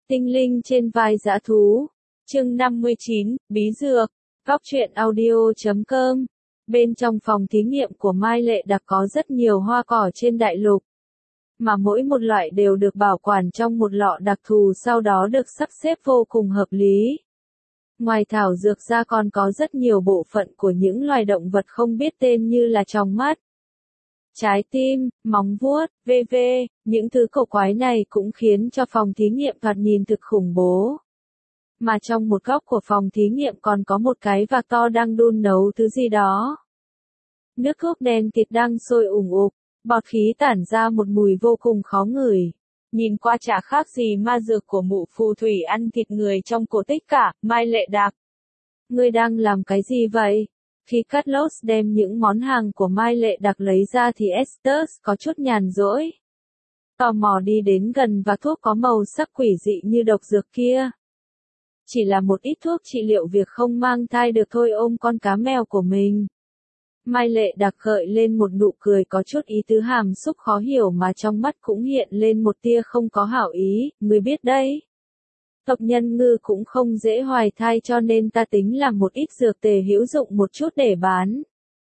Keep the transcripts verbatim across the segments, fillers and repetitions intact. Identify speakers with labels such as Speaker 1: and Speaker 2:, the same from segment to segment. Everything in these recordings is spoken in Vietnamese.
Speaker 1: Tinh linh trên vai dã thú. Chương năm mươi chín, Bí dược. Góc truyện audio chấm com. Bên trong phòng thí nghiệm của Mai Lệ Đặc có rất nhiều hoa cỏ trên đại lục. Mà mỗi một loại đều được bảo quản trong một lọ đặc thù sau đó được sắp xếp vô cùng hợp lý. Ngoài thảo dược ra còn có rất nhiều bộ phận của những loài động vật không biết tên như là tròng mắt, trái tim, móng vuốt, vân vân. Những thứ cổ quái này cũng khiến cho phòng thí nghiệm thoạt nhìn thực khủng bố. Mà trong một góc của phòng thí nghiệm còn có một cái vạc to đang đun nấu thứ gì đó. Nước thuốc đen kịt đang sôi ủng ục, bọt khí tản ra một mùi vô cùng khó ngửi. Nhìn qua chả khác gì ma dược của mụ phù thủy ăn thịt người trong cổ tích cả. Mai Lệ Đặc, ngươi đang làm cái gì vậy? Khi Carlos đem những món hàng của Mai Lệ Đặc lấy ra thì Estes có chút nhàn rỗi. Tò mò đi đến gần và thuốc có màu sắc quỷ dị như độc dược kia. Chỉ là một ít thuốc trị liệu việc không mang thai được thôi, ôm con cá mèo của mình. Mai Lệ Đặc gợi lên một nụ cười có chút ý tứ hàm xúc khó hiểu mà trong mắt cũng hiện lên một tia không có hảo ý, ngươi biết đấy. Tộc nhân ngư cũng không dễ hoài thai cho nên ta tính làm một ít dược tề hữu dụng một chút để bán.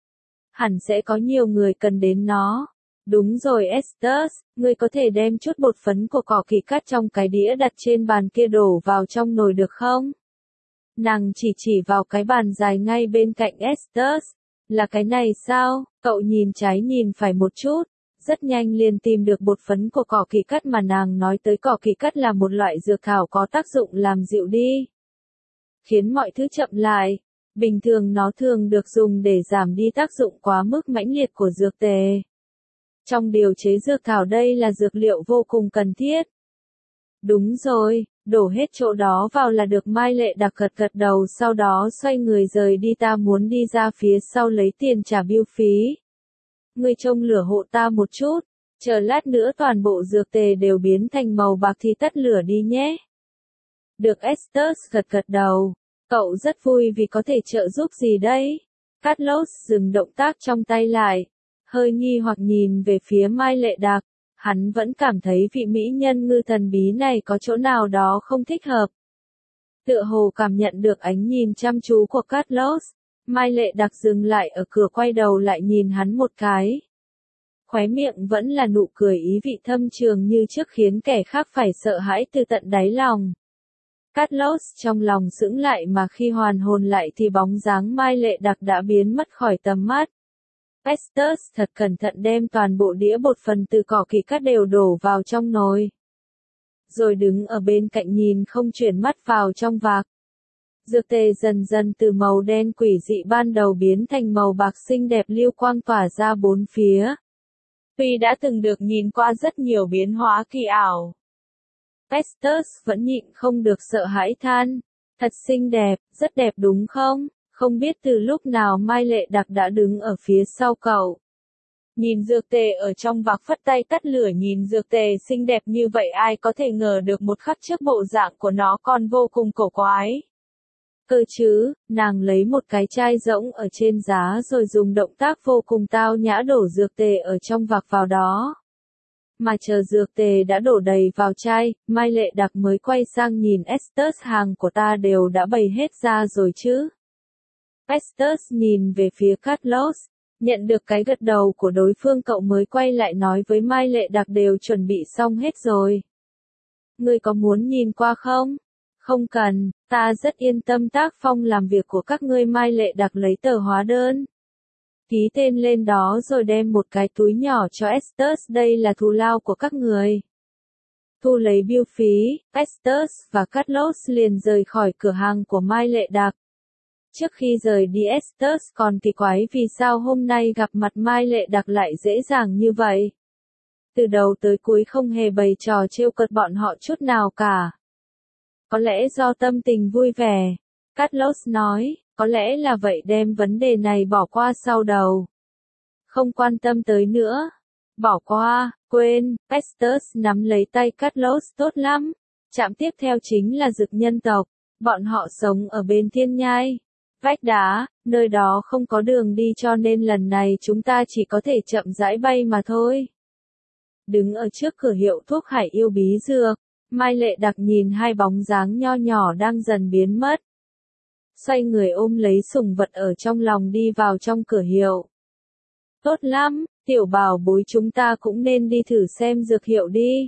Speaker 1: Hẳn sẽ có nhiều người cần đến nó. Đúng rồi Estes, ngươi có thể đem chút bột phấn của cỏ kỳ cắt trong cái đĩa đặt trên bàn kia đổ vào trong nồi được không? Nàng chỉ chỉ vào cái bàn dài ngay bên cạnh Estes. Là cái này sao? Cậu nhìn trái nhìn phải một chút. Rất nhanh liền tìm được bột phấn của cỏ kỳ cắt mà nàng nói tới. Cỏ kỳ cắt là một loại dược thảo có tác dụng làm dịu đi, khiến mọi thứ chậm lại. Bình thường nó thường được dùng để giảm đi tác dụng quá mức mãnh liệt của dược tề. Trong điều chế dược thảo đây là dược liệu vô cùng cần thiết. Đúng rồi, đổ hết chỗ đó vào là được. Mai Lệ Đặc gật gật đầu sau đó xoay người rời đi. Ta muốn đi ra phía sau lấy tiền trả bill phí. Ngươi trông lửa hộ ta một chút, chờ lát nữa toàn bộ dược tề đều biến thành màu bạc thì tắt lửa đi nhé. Được, Estes gật gật đầu, cậu rất vui vì có thể trợ giúp gì đấy. Carlos dừng động tác trong tay lại, hơi nghi hoặc nhìn về phía Mai Lệ Đặc. Hắn vẫn cảm thấy vị mỹ nhân ngư thần bí này có chỗ nào đó không thích hợp. Tựa hồ cảm nhận được ánh nhìn chăm chú của Carlos, Mai Lệ Đặc dừng lại ở cửa quay đầu lại nhìn hắn một cái. Khóe miệng vẫn là nụ cười ý vị thâm trường như trước khiến kẻ khác phải sợ hãi từ tận đáy lòng. Carlos trong lòng sững lại mà khi hoàn hồn lại thì bóng dáng Mai Lệ Đặc đã biến mất khỏi tầm mắt. Estes thật cẩn thận đem toàn bộ đĩa bột phần từ cỏ kỳ cắt đều đổ vào trong nồi. Rồi đứng ở bên cạnh nhìn không chuyển mắt vào trong vạc. Dược tề dần dần từ màu đen quỷ dị ban đầu biến thành màu bạc xinh đẹp lưu quang tỏa ra bốn phía. Tuy đã từng được nhìn qua rất nhiều biến hóa kỳ ảo, Estes vẫn nhịn không được sợ hãi than. Thật xinh đẹp, rất đẹp đúng không? Không biết từ lúc nào Mai Lệ Đặc đã đứng ở phía sau cậu. Nhìn dược tề ở trong vạc phất tay tắt lửa. Nhìn dược tề xinh đẹp như vậy ai có thể ngờ được một khắc trước bộ dạng của nó còn vô cùng cổ quái. Cơ chứ, nàng lấy một cái chai rỗng ở trên giá rồi dùng động tác vô cùng tao nhã đổ dược tề ở trong vạc vào đó. Mà chờ dược tề đã đổ đầy vào chai, Mai Lệ Đặc mới quay sang nhìn Estes. Hàng của ta đều đã bày hết ra rồi chứ? Estes nhìn về phía Carlos, nhận được cái gật đầu của đối phương cậu mới quay lại nói với Mai Lệ Đặc đều chuẩn bị xong hết rồi. Ngươi có muốn nhìn qua không? Không cần, ta rất yên tâm tác phong làm việc của các ngươi. Mai Lệ Đặc lấy tờ hóa đơn, ký tên lên đó rồi đem một cái túi nhỏ cho Estes. Đây là thù lao của các người. Thu lấy bill phí, Estes và Carlos liền rời khỏi cửa hàng của Mai Lệ Đặc. Trước khi rời đi Estes còn kỳ quái vì sao hôm nay gặp mặt Mai Lệ Đặc lại dễ dàng như vậy. Từ đầu tới cuối không hề bày trò trêu cợt bọn họ chút nào cả. Có lẽ do tâm tình vui vẻ, Carlos nói, có lẽ là vậy đem vấn đề này bỏ qua sau đầu. Không quan tâm tới nữa. Bỏ qua, quên, Estes nắm lấy tay Carlos tốt lắm. Trạm tiếp theo chính là dực nhân tộc. Bọn họ sống ở bên thiên nhai. Vách đá, nơi đó không có đường đi cho nên lần này chúng ta chỉ có thể chậm rãi bay mà thôi. Đứng ở trước cửa hiệu thuốc hải yêu bí dược, Mai Lệ Đặc nhìn hai bóng dáng nho nhỏ đang dần biến mất. Xoay người ôm lấy sủng vật ở trong lòng đi vào trong cửa hiệu. Tốt lắm, tiểu bảo bối chúng ta cũng nên đi thử xem dược hiệu đi.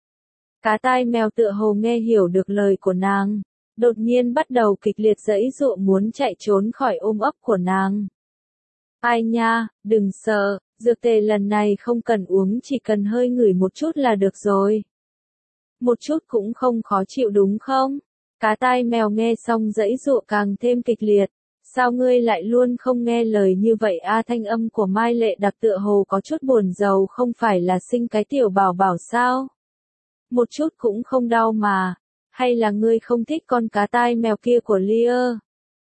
Speaker 1: Cá tai mèo tựa hồ nghe hiểu được lời của nàng, đột nhiên bắt đầu kịch liệt giãy giụa muốn chạy trốn khỏi ôm ấp của nàng. Ai nha, đừng sợ, dược tề lần này không cần uống, chỉ cần hơi ngửi một chút là được rồi. Một chút cũng không khó chịu đúng không? Cá tai mèo nghe xong giãy giụa càng thêm kịch liệt. Sao ngươi lại luôn không nghe lời như vậy a? Thanh âm của Mai Lệ Đặc tựa hồ có chút buồn rầu, không phải là sinh cái tiểu bảo bảo sao? Một chút cũng không đau mà. Hay là ngươi không thích con cá tai mèo kia của Lear?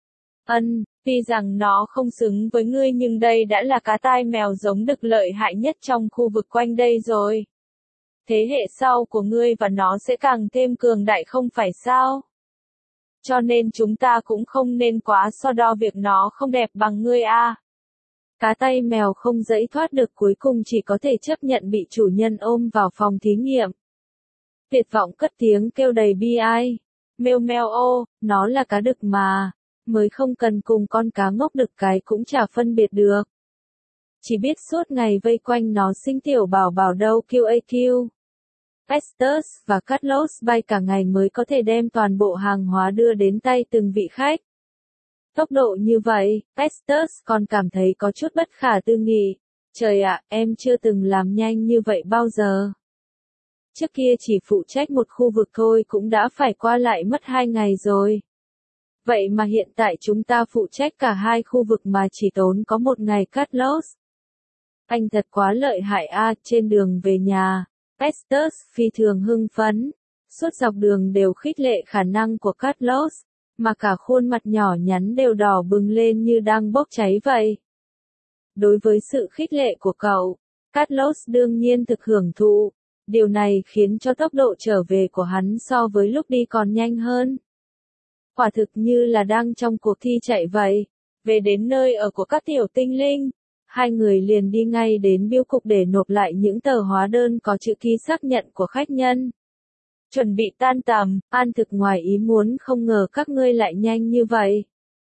Speaker 1: Ân, tuy rằng nó không xứng với ngươi nhưng đây đã là cá tai mèo giống đực lợi hại nhất trong khu vực quanh đây rồi. Thế hệ sau của ngươi và nó sẽ càng thêm cường đại không phải sao? Cho nên chúng ta cũng không nên quá so đo việc nó không đẹp bằng ngươi a. Cá tai mèo không giãy thoát được, cuối cùng chỉ có thể chấp nhận bị chủ nhân ôm vào phòng thí nghiệm. Tuyệt vọng cất tiếng kêu đầy bi ai. Meo meo ô, nó là cá đực mà, mới không cần cùng con cá ngốc đực cái cũng chả phân biệt được. Chỉ biết suốt ngày vây quanh nó sinh tiểu bảo bảo đâu kiu a kiu. Festus và Carlos bay cả ngày mới có thể đem toàn bộ hàng hóa đưa đến tay từng vị khách. Tốc độ như vậy, Festus còn cảm thấy có chút bất khả tư nghị. Trời ạ, em chưa từng làm nhanh như vậy bao giờ. Trước kia chỉ phụ trách một khu vực thôi cũng đã phải qua lại mất hai ngày rồi. Vậy mà hiện tại chúng ta phụ trách cả hai khu vực mà chỉ tốn có một ngày. Carlos. Anh thật quá lợi hại a. Trên đường về nhà, Festus phi thường hưng phấn. Suốt dọc đường đều khích lệ khả năng của Carlos, mà cả khuôn mặt nhỏ nhắn đều đỏ bừng lên như đang bốc cháy vậy. Đối với sự khích lệ của cậu, Carlos đương nhiên thực hưởng thụ. Điều này khiến cho tốc độ trở về của hắn so với lúc đi còn nhanh hơn. Quả thực như là đang trong cuộc thi chạy vậy. Về đến nơi ở của các tiểu tinh linh, hai người liền đi ngay đến bưu cục để nộp lại những tờ hóa đơn có chữ ký xác nhận của khách nhân. Chuẩn bị tan tầm, An thực ngoài ý muốn không ngờ các ngươi lại nhanh như vậy.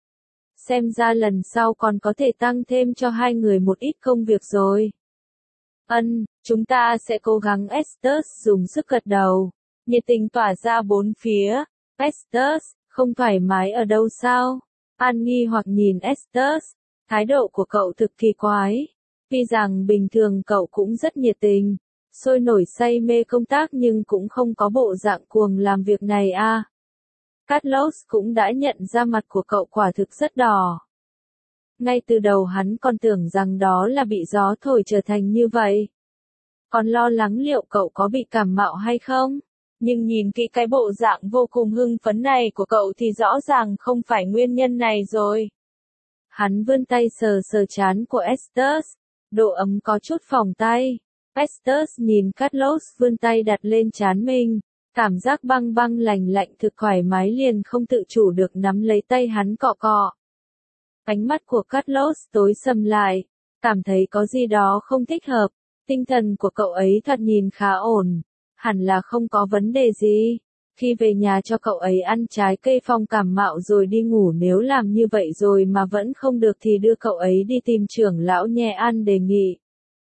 Speaker 1: Xem ra lần sau còn có thể tăng thêm cho hai người một ít công việc rồi. Ân, chúng ta sẽ cố gắng. Estes dùng sức gật đầu, nhiệt tình tỏa ra bốn phía. Estes, không thoải mái ở đâu sao? An nghi hoặc nhìn Estes, thái độ của cậu thực kỳ quái. Tuy rằng bình thường cậu cũng rất nhiệt tình, sôi nổi say mê công tác nhưng cũng không có bộ dạng cuồng làm việc này a. À. Carlos cũng đã nhận ra mặt của cậu quả thực rất đỏ. Ngay từ đầu hắn còn tưởng rằng đó là bị gió thổi trở thành như vậy. Còn lo lắng liệu cậu có bị cảm mạo hay không? Nhưng nhìn kỹ cái bộ dạng vô cùng hưng phấn này của cậu thì rõ ràng không phải nguyên nhân này rồi. Hắn vươn tay sờ sờ trán của Estes, độ ấm có chút phỏng tay. Estes nhìn Carlos vươn tay đặt lên trán mình, cảm giác băng băng lành lạnh thực thoải mái liền không tự chủ được nắm lấy tay hắn cọ cọ. Ánh mắt của Carlos tối sầm lại, cảm thấy có gì đó không thích hợp, tinh thần của cậu ấy thật nhìn khá ổn, hẳn là không có vấn đề gì. Khi về nhà cho cậu ấy ăn trái cây phong cảm mạo rồi đi ngủ, nếu làm như vậy rồi mà vẫn không được thì đưa cậu ấy đi tìm trưởng lão nhẹ An đề nghị.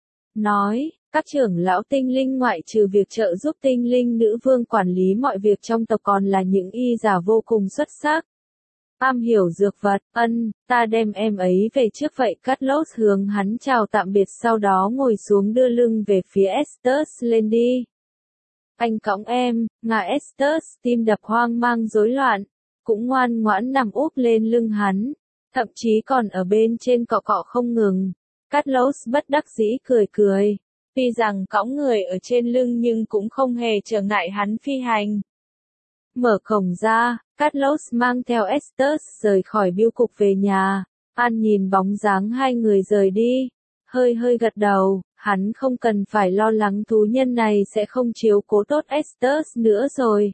Speaker 1: Nói, các trưởng lão tinh linh ngoại trừ việc trợ giúp tinh linh nữ vương quản lý mọi việc trong tộc còn là những y giả vô cùng xuất sắc. Am hiểu dược vật. Ân, ta đem em ấy về trước vậy. Carlos hướng hắn chào tạm biệt sau đó ngồi xuống đưa lưng về phía Estes. Lên đi. Anh cõng em. Ngà Estes tim đập hoang mang rối loạn, cũng ngoan ngoãn nằm úp lên lưng hắn, thậm chí còn ở bên trên cọ cọ không ngừng. Carlos bất đắc dĩ cười cười. Tuy rằng cõng người ở trên lưng nhưng cũng không hề trở ngại hắn phi hành. Mở cổng ra, Carlos mang theo Estes rời khỏi bưu cục về nhà. An nhìn bóng dáng hai người rời đi, hơi hơi gật đầu, hắn không cần phải lo lắng thú nhân này sẽ không chiếu cố tốt Estes nữa rồi.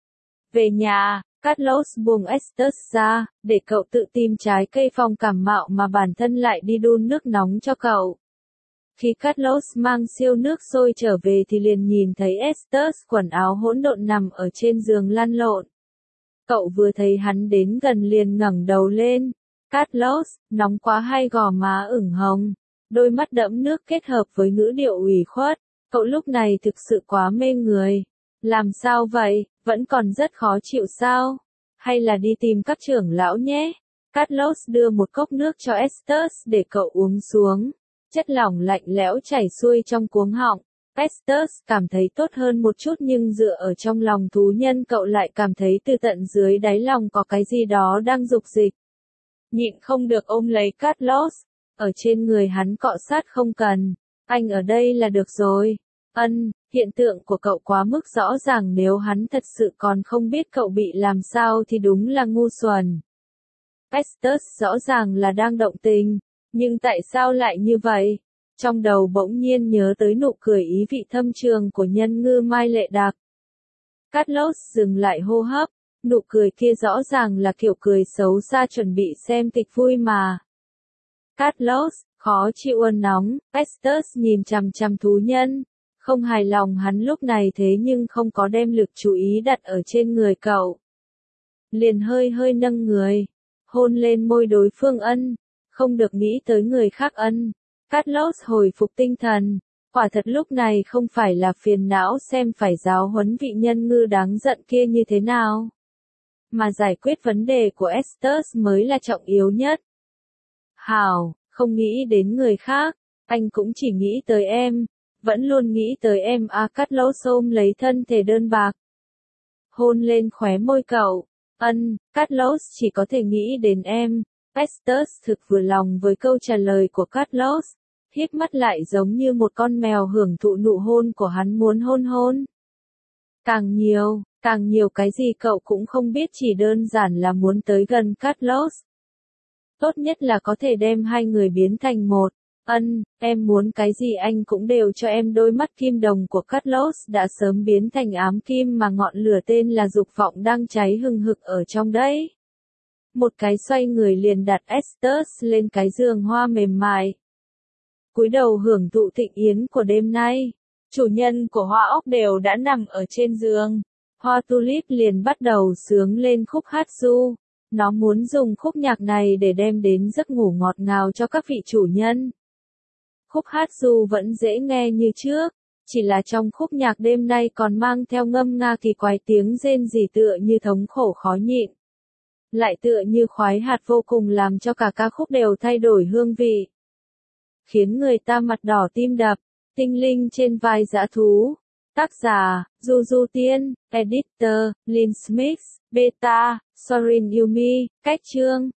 Speaker 1: Về nhà, Carlos buông Estes ra, để cậu tự tìm trái cây phòng cảm mạo mà bản thân lại đi đun nước nóng cho cậu. Khi Carlos mang siêu nước sôi trở về thì liền nhìn thấy Estes quần áo hỗn độn nằm ở trên giường lăn lộn. Cậu vừa thấy hắn đến gần liền ngẩng đầu lên. Carlos, nóng quá hay gò má ửng hồng? Đôi mắt đẫm nước kết hợp với ngữ điệu ủy khuất. Cậu lúc này thực sự quá mê người. Làm sao vậy, vẫn còn rất khó chịu sao? Hay là đi tìm các trưởng lão nhé? Carlos đưa một cốc nước cho Estes để cậu uống xuống. Chất lỏng lạnh lẽo chảy xuôi trong cuống họng. Estes cảm thấy tốt hơn một chút nhưng dựa ở trong lòng thú nhân cậu lại cảm thấy từ tận dưới đáy lòng có cái gì đó đang dục dịch. Nhịn không được ôm lấy Carlos. Ở trên người hắn cọ sát không cần. Anh ở đây là được rồi. Ân, hiện tượng của cậu quá mức rõ ràng, nếu hắn thật sự còn không biết cậu bị làm sao thì đúng là ngu xuẩn. Estes rõ ràng là đang động tình, nhưng tại sao lại như vậy? Trong đầu bỗng nhiên nhớ tới nụ cười ý vị thâm trường của nhân ngư Mai Lệ Đặc. Carlos dừng lại hô hấp, nụ cười kia rõ ràng là kiểu cười xấu xa chuẩn bị xem kịch vui mà. Carlos, khó chịu ươn nóng, Estes nhìn chằm chằm thú nhân. Không hài lòng hắn lúc này thế nhưng không có đem lực chú ý đặt ở trên người cậu. Liền hơi hơi nâng người, hôn lên môi đối phương. Ân, không được nghĩ tới người khác. Ân. Carlos hồi phục tinh thần, quả thật lúc này không phải là phiền não xem phải giáo huấn vị nhân ngư đáng giận kia như thế nào, mà giải quyết vấn đề của Estes mới là trọng yếu nhất. Hảo, không nghĩ đến người khác, anh cũng chỉ nghĩ tới em. Vẫn luôn nghĩ tới em à. Carlos ôm lấy thân thể đơn bạc, hôn lên khóe môi cậu. Ân, Carlos chỉ có thể nghĩ đến em. Estes thực vừa lòng với câu trả lời của Carlos, híp mắt lại giống như một con mèo hưởng thụ nụ hôn của hắn, muốn hôn hôn. Càng nhiều, càng nhiều cái gì cậu cũng không biết, chỉ đơn giản là muốn tới gần Carlos. Tốt nhất là có thể đem hai người biến thành một. Ân, em muốn cái gì anh cũng đều cho em. Đôi mắt kim đồng của Carlos đã sớm biến thành ám kim mà ngọn lửa tên là dục vọng đang cháy hừng hực ở trong đấy. Một cái xoay người liền đặt Estes lên cái giường hoa mềm mại. Cúi đầu hưởng thụ thịnh yến của đêm nay. Chủ nhân của hoa ốc đều đã nằm ở trên giường. Hoa tulip liền bắt đầu xướng lên khúc hát du. Nó muốn dùng khúc nhạc này để đem đến giấc ngủ ngọt ngào cho các vị chủ nhân. Khúc hát du vẫn dễ nghe như trước, chỉ là trong khúc nhạc đêm nay còn mang theo ngâm nga kỳ quái, tiếng rên rỉ tựa như thống khổ khó nhịn. Lại tựa như khoái hạt vô cùng, làm cho cả ca khúc đều thay đổi hương vị. Khiến người ta mặt đỏ tim đập. Tinh linh trên vai dã thú. Tác giả, Du Du Tiên, Editor, Lynn Smith, Beta, Sorin Yumi, Cách chương.